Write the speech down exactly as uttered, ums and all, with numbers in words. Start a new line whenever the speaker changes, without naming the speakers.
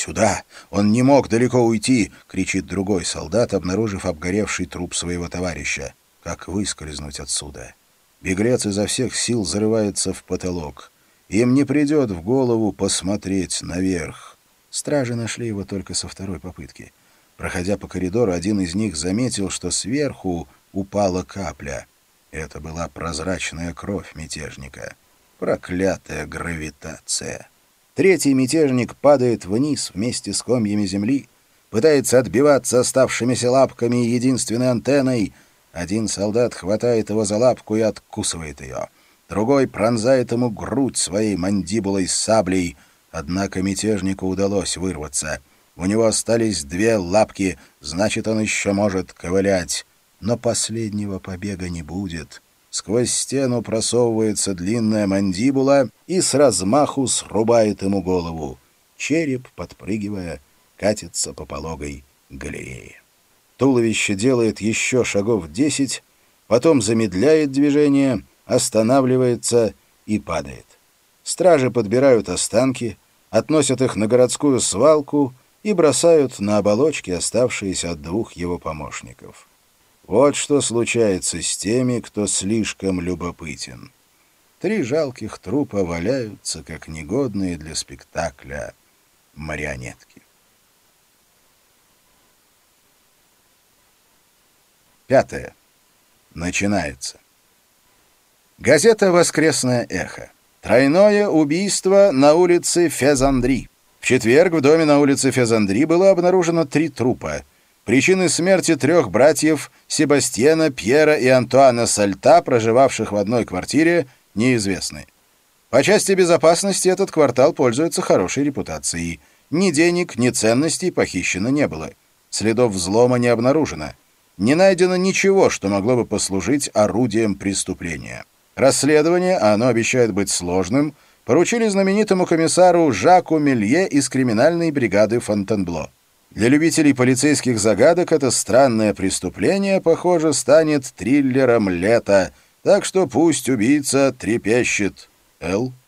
«Сюда! Он не мог далеко уйти!» — кричит другой солдат, обнаружив обгоревший труп своего товарища. Как выскользнуть отсюда? Беглец изо всех сил зарывается в потолок. Им не придет в голову посмотреть наверх. Стражи нашли его только со второй попытки. Проходя по коридору, один из них заметил, что сверху упала капля. Это была прозрачная кровь мятежника. Проклятая гравитация. Третий мятежник падает вниз вместе с комьями земли, пытается отбиваться оставшимися лапками и единственной антенной. Один солдат хватает его за лапку и откусывает ее. Другой пронзает ему грудь своей мандибулой с саблей. Однако мятежнику удалось вырваться. У него остались две лапки, значит, он еще может ковылять. Но последнего побега не будет. Сквозь стену просовывается длинная мандибула и с размаху срубает ему голову. Череп, подпрыгивая, катится по пологой галерее. Туловище делает еще шагов десять, потом замедляет движение, останавливается и падает. Стражи подбирают останки, относят их на городскую свалку и бросают на оболочки, оставшиеся от двух его помощников. Вот что случается с теми, кто слишком любопытен. Три жалких трупа валяются, как негодные для спектакля марионетки. Пятое. Начинается. Газета «Воскресное эхо». Тройное убийство на улице Фезандри. В четверг в доме на улице Фезандри было обнаружено три трупа. Причины смерти трех братьев Себастьена, Пьера и Антуана Сальта, проживавших в одной квартире, неизвестны. По части безопасности этот квартал пользуется хорошей репутацией. Ни денег, ни ценностей похищено не было. Следов взлома не обнаружено. Не найдено ничего, что могло бы послужить орудием преступления. Расследование, а оно обещает быть сложным, поручили знаменитому комиссару Жаку Мелье из криминальной бригады Фонтенбло. Для любителей полицейских загадок это странное преступление, похоже, станет триллером лета, так что пусть убийца трепещет. Л.